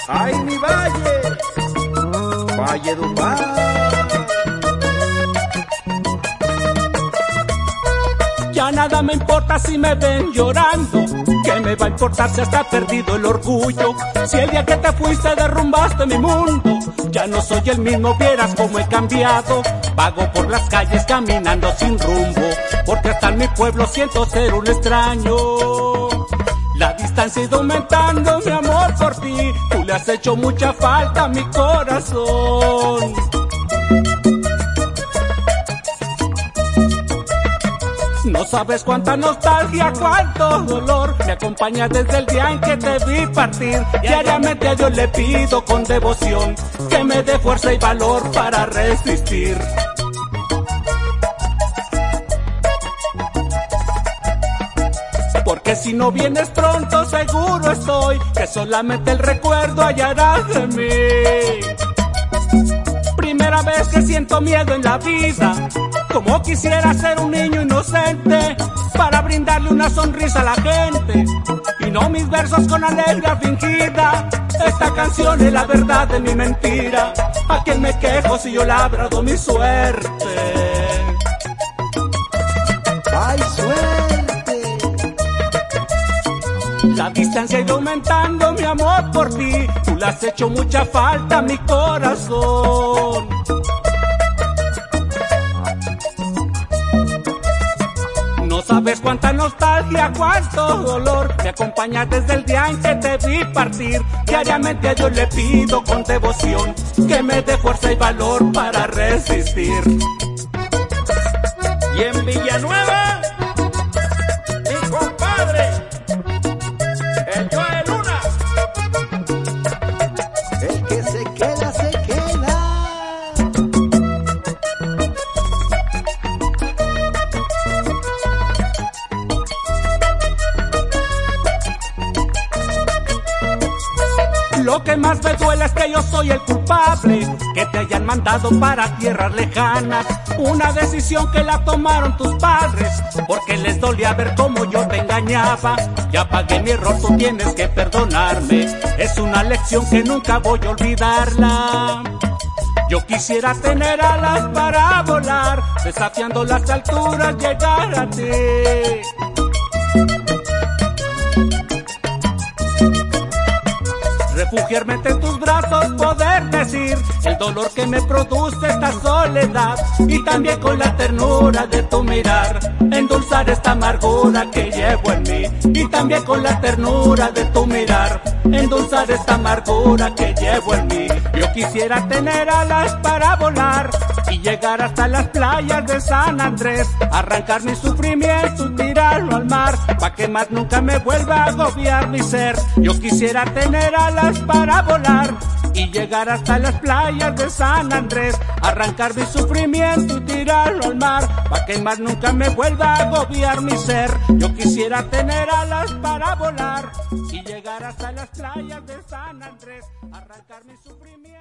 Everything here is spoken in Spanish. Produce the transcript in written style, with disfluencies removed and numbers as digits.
Ay, mi valle, Valle Dupar. Ya nada me importa si me ven llorando. ¿Qué me va a importar si hasta he perdido el orgullo? Si el día que te fuiste derrumbaste mi mundo. Ya no soy el mismo, vieras cómo he cambiado. Vago por las calles caminando sin rumbo, porque hasta en mi pueblo siento ser un extraño. La distancia ha ido aumentando, mi amor, por ti. Tú le has hecho mucha falta a mi corazón. No sabes cuánta nostalgia, cuánto dolor me acompaña desde el día en que te vi partir. Diariamente a Dios le pido con devoción que me dé fuerza y valor para resistir. Porque si no vienes pronto, seguro estoy que solamente el recuerdo hallarás de mí. Primera vez que siento miedo en la vida, como quisiera ser un niño inocente para brindarle una sonrisa a la gente y no mis versos con alegría fingida. Esta canción es la verdad de mi mentira. ¿A quién me quejo si yo labrado mi suerte? ¡Ay, suerte! La distancia ha ido aumentando, mi amor, por ti. Tú le has hecho mucha falta a mi corazón. No sabes cuánta nostalgia, cuánto dolor me acompaña desde el día en que te vi partir. Diariamente a Dios le pido con devoción que me dé fuerza y valor para resistir. Y en Villanueva, mi compadre, el Joel Luna. El que se queda, se queda. Lo que más me duele es que yo soy el culpable, que te hayan mandado para tierras lejanas. Una decisión que la tomaron tus padres, porque les dolía ver cómo yo te engañaba. Ya pagué mi error, tú tienes que perdonarme. Es una lección que nunca voy a olvidarla. Yo quisiera tener alas para volar, desafiando las alturas, llegar a ti. Refugiarme entre tus brazos, poder decir el dolor que me produce esta soledad, y también con la ternura de tu mirar endulzar esta amargura que llevo en mí. Y también con la ternura de tu mirar endulzar esta amargura que llevo en mí. Yo quisiera tener alas para volar y llegar hasta las playas de San Andrés, arrancar mi sufrimiento y tirarlo al mar, pa' que más nunca me vuelva a agobiar mi ser. Yo quisiera tener alas para volar y llegar hasta las playas de San Andrés, arrancar mi sufrimiento y tirarlo al mar, pa' que más nunca me vuelva a agobiar mi ser. Yo quisiera tener alas para volar y llegar hasta las playas de San Andrés, arrancar mi sufrimiento.